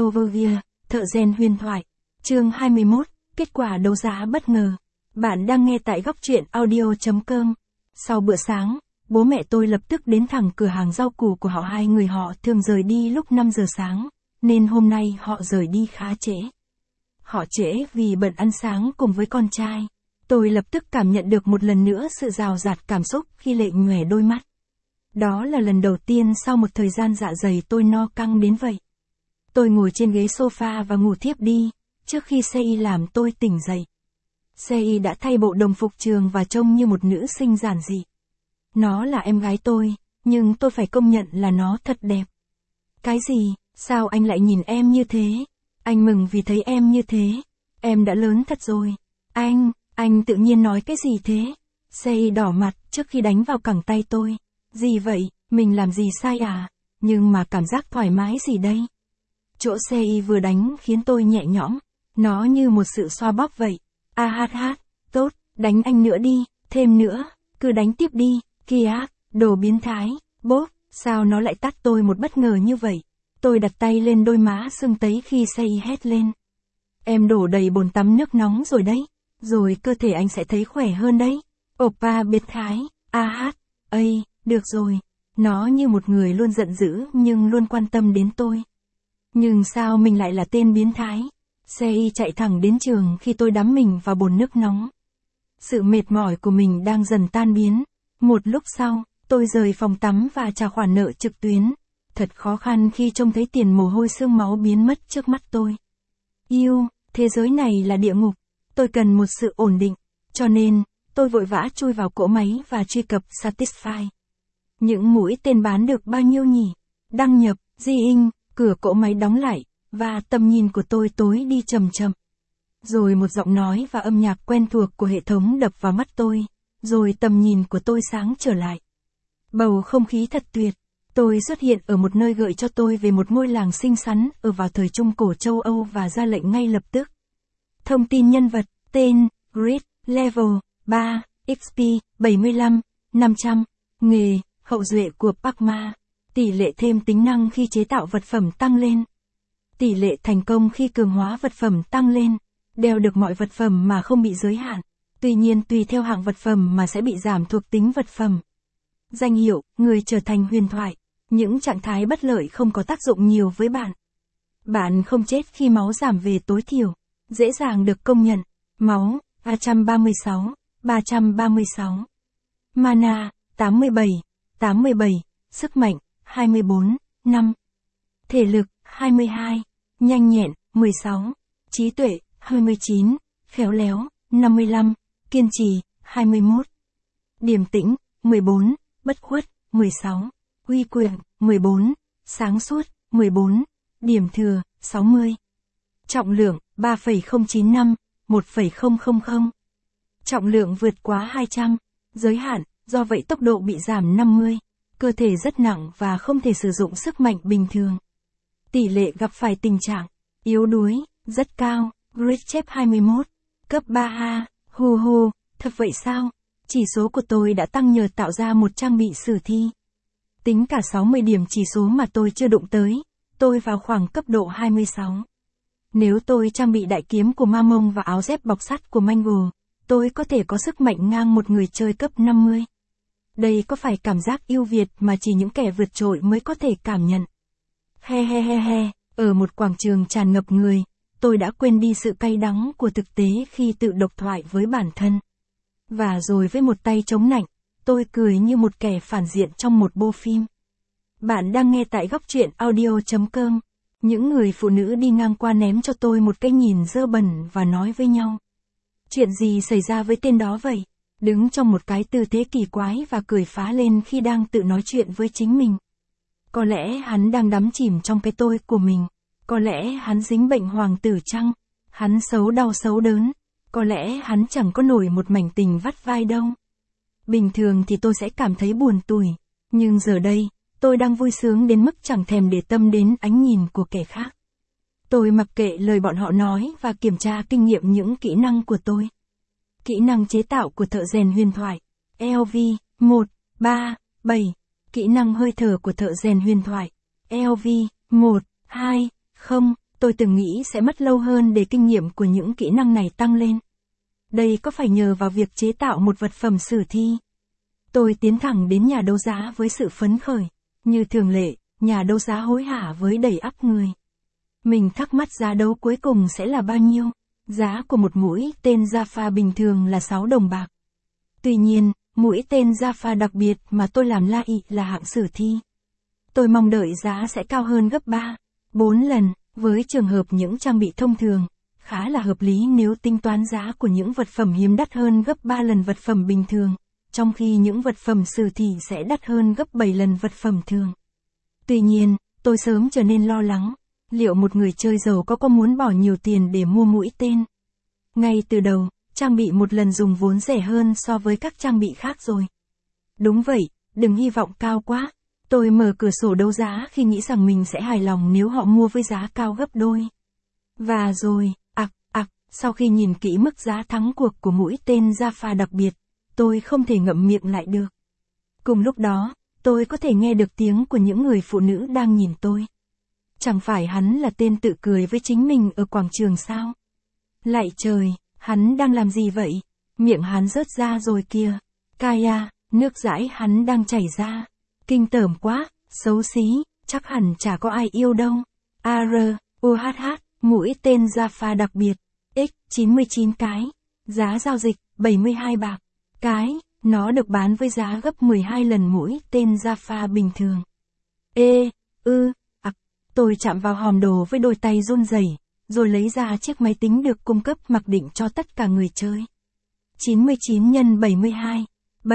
Overview, thợ rèn huyền thoại. Chương 21, kết quả đấu giá bất ngờ. Bạn đang nghe tại góc truyện audio.com. Sau bữa sáng, bố mẹ tôi lập tức đến thẳng cửa hàng rau củ của họ. Hai người họ thường rời đi lúc 5 giờ sáng, nên hôm nay họ rời đi khá trễ. Họ trễ vì bận ăn sáng cùng với con trai. Tôi lập tức cảm nhận được một lần nữa sự rào rạt cảm xúc khi Lệ nhoẻn đôi mắt. Đó là lần đầu tiên sau một thời gian dạ dày tôi no căng đến vậy. Tôi ngồi trên ghế sofa và ngủ thiếp đi, trước khi Sei làm tôi tỉnh dậy. Sei đã thay bộ đồng phục trường và trông như một nữ sinh giản dị. Nó là em gái tôi, nhưng tôi phải công nhận là nó thật đẹp. Cái gì, sao anh lại nhìn em như thế? Anh mừng vì thấy em như thế. Em đã lớn thật rồi. Anh tự nhiên nói cái gì thế? Sei đỏ mặt trước khi đánh vào cẳng tay tôi. Gì vậy, mình làm gì sai à? Nhưng mà cảm giác thoải mái gì đây? Chỗ Sei vừa đánh khiến tôi nhẹ nhõm. Nó như một sự xoa bóp vậy. Tốt, đánh anh nữa đi, thêm nữa, cứ đánh tiếp đi, kìa, đồ biến thái, bốp, sao nó lại tát tôi một bất ngờ như vậy? Tôi đặt tay lên đôi má sưng tấy khi Sei hét lên. Em đổ đầy bồn tắm nước nóng rồi đấy, rồi cơ thể anh sẽ thấy khỏe hơn đấy. Oppa biến thái, được rồi. Nó như một người luôn giận dữ nhưng luôn quan tâm đến tôi. Nhưng sao mình lại là tên biến thái? Sei chạy thẳng đến trường khi tôi đắm mình vào bồn nước nóng. Sự mệt mỏi của mình đang dần tan biến. Một lúc sau, tôi rời phòng tắm và trả khoản nợ trực tuyến. Thật khó khăn khi trông thấy tiền mồ hôi xương máu biến mất trước mắt tôi. Thế giới này là địa ngục. Tôi cần một sự ổn định. Cho nên, tôi vội vã chui vào cỗ máy và truy cập Satisfy. Những mũi tên bán được bao nhiêu nhỉ? Đăng nhập, cửa cỗ máy đóng lại, và tầm nhìn của tôi tối đi chậm chậm. Rồi một giọng nói và âm nhạc quen thuộc của hệ thống đập vào mắt tôi, rồi tầm nhìn của tôi sáng trở lại. Bầu không khí thật tuyệt. Tôi xuất hiện ở một nơi gợi cho tôi về một ngôi làng xinh xắn ở vào thời Trung Cổ châu Âu và ra lệnh ngay lập tức. Thông tin nhân vật, tên, Grid, Level, 3, XP, 75, 500, nghề, hậu duệ của Pacma. Tỷ lệ thêm tính năng khi chế tạo vật phẩm tăng lên. Tỷ lệ thành công khi cường hóa vật phẩm tăng lên. Đeo được mọi vật phẩm mà không bị giới hạn. Tuy nhiên tùy theo hạng vật phẩm mà sẽ bị giảm thuộc tính vật phẩm. Danh hiệu, người trở thành huyền thoại. Những trạng thái bất lợi không có tác dụng nhiều với bạn. Bạn không chết khi máu giảm về tối thiểu. Dễ dàng được công nhận. Máu, 336. Mana, 87. Sức mạnh, 24, 5. Thể lực, 22. Nhanh nhẹn, 16. Trí tuệ, 29. Khéo léo, 55. Kiên trì, 21. Điềm tĩnh, 14. Bất khuất, 16. Uy quyền, 14. Sáng suốt, 14. Điểm thừa, 60. Trọng lượng, 3,095, 1,000. Trọng lượng vượt quá 200. Giới hạn, do vậy tốc độ bị giảm 50. Cơ thể rất nặng và không thể sử dụng sức mạnh bình thường. Tỷ lệ gặp phải tình trạng yếu đuối, rất cao. Grid chép 21. Cấp 3A. Thật vậy sao? Chỉ số của tôi đã tăng nhờ tạo ra một trang bị sử thi. Tính cả 60 điểm chỉ số mà tôi chưa đụng tới, tôi vào khoảng cấp độ 26. Nếu tôi trang bị đại kiếm của Ma Mông và áo dép bọc sắt của Mango, tôi có thể có sức mạnh ngang một người chơi cấp 50. Đây có phải cảm giác ưu việt mà chỉ những kẻ vượt trội mới có thể cảm nhận. Ở một quảng trường tràn ngập người, tôi đã quên đi sự cay đắng của thực tế khi tự độc thoại với bản thân. Và rồi với một tay chống nạnh, tôi cười như một kẻ phản diện trong một bộ phim. Bạn đang nghe tại góc truyện audio.com. Những người phụ nữ đi ngang qua ném cho tôi một cái nhìn dơ bẩn và nói với nhau. Chuyện gì xảy ra với tên đó vậy? Đứng trong một cái tư thế kỳ quái và cười phá lên khi đang tự nói chuyện với chính mình. Có lẽ hắn đang đắm chìm trong cái tôi của mình. Có lẽ hắn dính bệnh hoàng tử trăng. Hắn xấu đau xấu đớn. Có lẽ hắn chẳng có nổi một mảnh tình vắt vai đâu. Bình thường thì tôi sẽ cảm thấy buồn tủi. Nhưng giờ đây, tôi đang vui sướng đến mức chẳng thèm để tâm đến ánh nhìn của kẻ khác. Tôi mặc kệ lời bọn họ nói và kiểm tra kinh nghiệm những kỹ năng của tôi. Kỹ năng chế tạo của thợ rèn huyền thoại. LV 137. Kỹ năng hơi thở của thợ rèn huyền thoại. LV 120. Tôi từng nghĩ sẽ mất lâu hơn để kinh nghiệm của những kỹ năng này tăng lên. Đây có phải nhờ vào việc chế tạo một vật phẩm sử thi? Tôi tiến thẳng đến nhà đấu giá với sự phấn khởi. Như thường lệ, nhà đấu giá hối hả với đầy ắp người. Mình thắc mắc giá đấu cuối cùng sẽ là bao nhiêu? Giá của một mũi tên Jaffa bình thường là 6 đồng bạc. Tuy nhiên, mũi tên Jaffa đặc biệt mà tôi làm là hạng sử thi. Tôi mong đợi giá sẽ cao hơn gấp 3, 4 lần, với trường hợp những trang bị thông thường. Khá là hợp lý nếu tính toán giá của những vật phẩm hiếm đắt hơn gấp 3 lần vật phẩm bình thường, trong khi những vật phẩm sử thi sẽ đắt hơn gấp 7 lần vật phẩm thường. Tuy nhiên, tôi sớm trở nên lo lắng, liệu một người chơi giàu có muốn bỏ nhiều tiền để mua mũi tên? Ngay từ đầu, trang bị một lần dùng vốn rẻ hơn so với các trang bị khác rồi. Đúng vậy, đừng hy vọng cao quá. Tôi mở cửa sổ đấu giá khi nghĩ rằng mình sẽ hài lòng nếu họ mua với giá cao gấp đôi. Và rồi, sau khi nhìn kỹ mức giá thắng cuộc của mũi tên Jaffa đặc biệt, tôi không thể ngậm miệng lại được. Cùng lúc đó, tôi có thể nghe được tiếng của những người phụ nữ đang nhìn tôi. Chẳng phải hắn là tên tự cười với chính mình ở quảng trường sao? Lạy trời, hắn đang làm gì vậy? Miệng hắn rớt ra rồi kìa. Kaya, nước dãi hắn đang chảy ra. Kinh tởm quá, xấu xí, chắc hẳn chả có ai yêu đâu. Mũi tên Jaffa đặc biệt. X, 99 cái. Giá giao dịch, 72 bạc. Cái, nó được bán với giá gấp 12 lần mũi tên Jaffa bình thường. Tôi chạm vào hòm đồ với đôi tay run rẩy, rồi lấy ra chiếc máy tính được cung cấp mặc định cho tất cả người chơi. 99 x 72,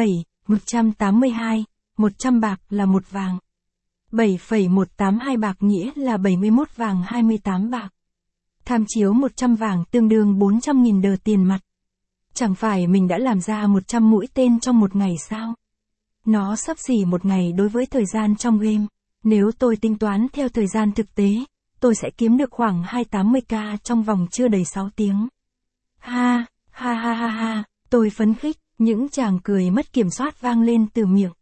182, 100 bạc là 1 vàng. 7,182 bạc nghĩa là 71 vàng 28 bạc. Tham chiếu 100 vàng tương đương 400.000 đờ tiền mặt. Chẳng phải mình đã làm ra 100 mũi tên trong một ngày sao? Nó xấp xỉ một ngày đối với thời gian trong game. Nếu tôi tính toán theo thời gian thực tế, tôi sẽ kiếm được khoảng 280k trong vòng chưa đầy 6 tiếng. Ha, tôi phấn khích, những tràng cười mất kiểm soát vang lên từ miệng.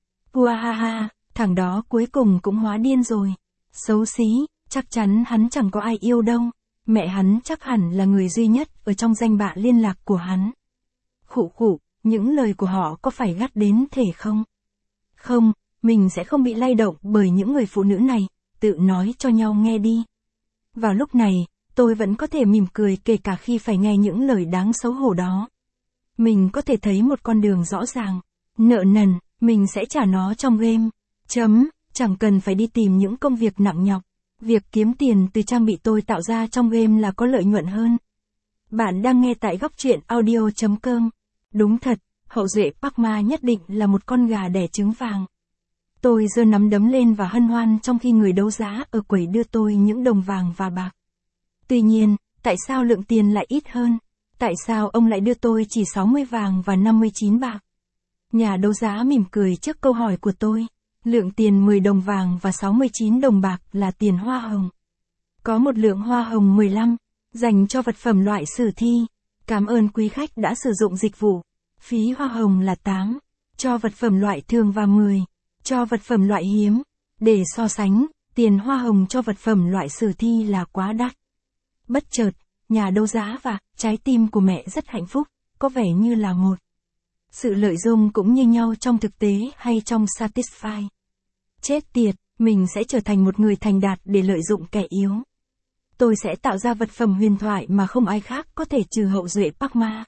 Thằng đó cuối cùng cũng hóa điên rồi. Xấu xí, chắc chắn hắn chẳng có ai yêu đâu. Mẹ hắn chắc hẳn là người duy nhất ở trong danh bạ liên lạc của hắn. Khụ, những lời của họ có phải gắt đến thể không? Không, mình sẽ không bị lay động bởi những người phụ nữ này, tự nói cho nhau nghe đi. Vào lúc này, tôi vẫn có thể mỉm cười kể cả khi phải nghe những lời đáng xấu hổ đó. Mình có thể thấy một con đường rõ ràng. Nợ nần, mình sẽ trả nó trong game. Chẳng cần phải đi tìm những công việc nặng nhọc. Việc kiếm tiền từ trang bị tôi tạo ra trong game là có lợi nhuận hơn. Bạn đang nghe tại góc truyện audio.com. Đúng thật, hậu duệ Park Ma nhất định là một con gà đẻ trứng vàng. Tôi giơ nắm đấm lên và hân hoan trong khi người đấu giá ở quầy đưa tôi những đồng vàng và bạc. Tuy nhiên, tại sao lượng tiền lại ít hơn? Tại sao ông lại đưa tôi chỉ 60 vàng và 59 bạc? Nhà đấu giá mỉm cười trước câu hỏi của tôi. Lượng tiền 10 đồng vàng và 69 đồng bạc là tiền hoa hồng. Có một lượng hoa hồng 15, dành cho vật phẩm loại sử thi. Cảm ơn quý khách đã sử dụng dịch vụ. Phí hoa hồng là 8, cho vật phẩm loại thường và 10, cho vật phẩm loại hiếm. Để so sánh, tiền hoa hồng cho vật phẩm loại sử thi là quá đắt. Bất chợt, nhà đấu giá và trái tim của mẹ rất hạnh phúc, có vẻ như là một. Sự lợi dụng cũng như nhau trong thực tế hay trong Satisfy. Chết tiệt, mình sẽ trở thành một người thành đạt để lợi dụng kẻ yếu. Tôi sẽ tạo ra vật phẩm huyền thoại mà không ai khác có thể trừ hậu duệ Park Ma.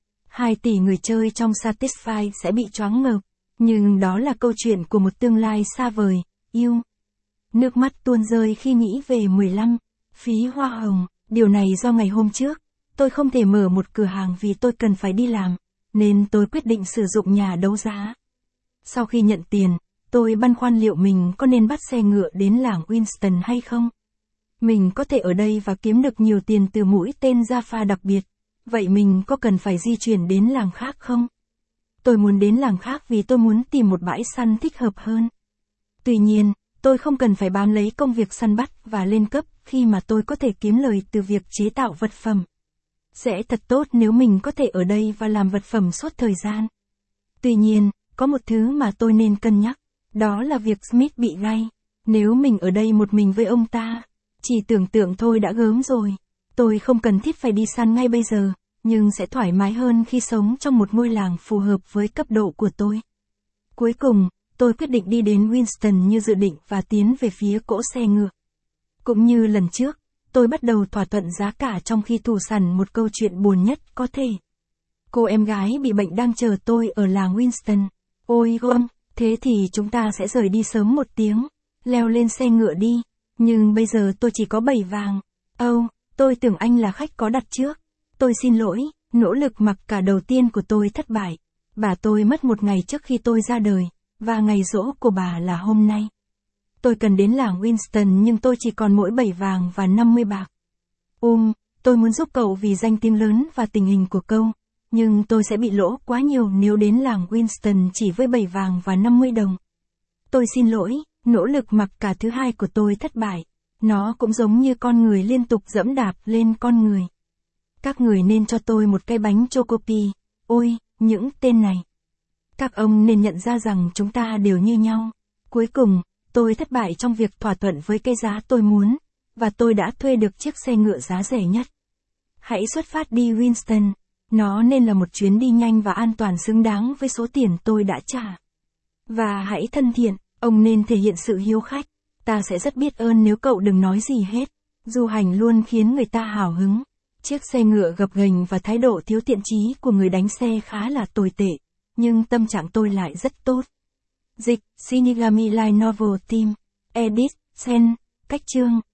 2 tỷ người chơi trong Satisfy sẽ bị choáng ngợp, nhưng đó là câu chuyện của một tương lai xa vời, yêu. Nước mắt tuôn rơi khi nghĩ về 15, phí hoa hồng, điều này do ngày hôm trước, tôi không thể mở một cửa hàng vì tôi cần phải đi làm, nên tôi quyết định sử dụng nhà đấu giá. Sau khi nhận tiền, tôi băn khoăn liệu mình có nên bắt xe ngựa đến làng Winston hay không. Mình có thể ở đây và kiếm được nhiều tiền từ mũi tên Jaffa đặc biệt, vậy mình có cần phải di chuyển đến làng khác không? Tôi muốn đến làng khác vì tôi muốn tìm một bãi săn thích hợp hơn. Tuy nhiên, tôi không cần phải bám lấy công việc săn bắt và lên cấp khi mà tôi có thể kiếm lời từ việc chế tạo vật phẩm. Sẽ thật tốt nếu mình có thể ở đây và làm vật phẩm suốt thời gian. Tuy nhiên, có một thứ mà tôi nên cân nhắc, đó là việc Smith bị gay. Nếu mình ở đây một mình với ông ta, Chỉ tưởng tượng thôi đã gớm rồi. Tôi không cần thiết phải đi săn ngay bây giờ, nhưng sẽ thoải mái hơn khi sống trong một ngôi làng phù hợp với cấp độ của tôi. Cuối cùng, tôi quyết định đi đến Winston như dự định và tiến về phía cỗ xe ngựa. Cũng như lần trước, tôi bắt đầu thỏa thuận giá cả trong khi thủ sẵn một câu chuyện buồn nhất có thể. Cô em gái bị bệnh đang chờ tôi ở làng Winston. Ôi gom, thế thì chúng ta sẽ rời đi sớm 1 tiếng. Leo lên xe ngựa đi. Nhưng bây giờ tôi chỉ có 7 vàng. Tôi tưởng anh là khách có đặt trước. Tôi xin lỗi, nỗ lực mặc cả đầu tiên của tôi thất bại. Bà tôi mất 1 ngày trước khi tôi ra đời, và ngày giỗ của bà là hôm nay. Tôi cần đến làng Winston nhưng tôi chỉ còn mỗi 7 vàng và 50 bạc. Tôi muốn giúp cậu vì danh tiếng lớn và tình hình của cậu, nhưng tôi sẽ bị lỗ quá nhiều nếu đến làng Winston chỉ với 7 vàng và 50 đồng. Tôi xin lỗi, nỗ lực mặc cả thứ hai của tôi thất bại. Nó cũng giống như con người liên tục dẫm đạp lên con người. Các người nên cho tôi một cái bánh chocopi. Ôi, những tên này. Các ông nên nhận ra rằng chúng ta đều như nhau. Cuối cùng, tôi thất bại trong việc thỏa thuận với cái giá tôi muốn, và tôi đã thuê được chiếc xe ngựa giá rẻ nhất. Hãy xuất phát đi Winston. Nó nên là một chuyến đi nhanh và an toàn xứng đáng với số tiền tôi đã trả. Và hãy thân thiện, ông nên thể hiện sự hiếu khách. Ta sẽ rất biết ơn nếu cậu đừng nói gì hết. Du hành luôn khiến người ta hào hứng. Chiếc xe ngựa gập ghềnh và thái độ thiếu thiện chí của người đánh xe khá là tồi tệ, nhưng tâm trạng tôi lại rất tốt. Dịch, Shinigami Light Novel Team, Edit, Sen, Cách chương.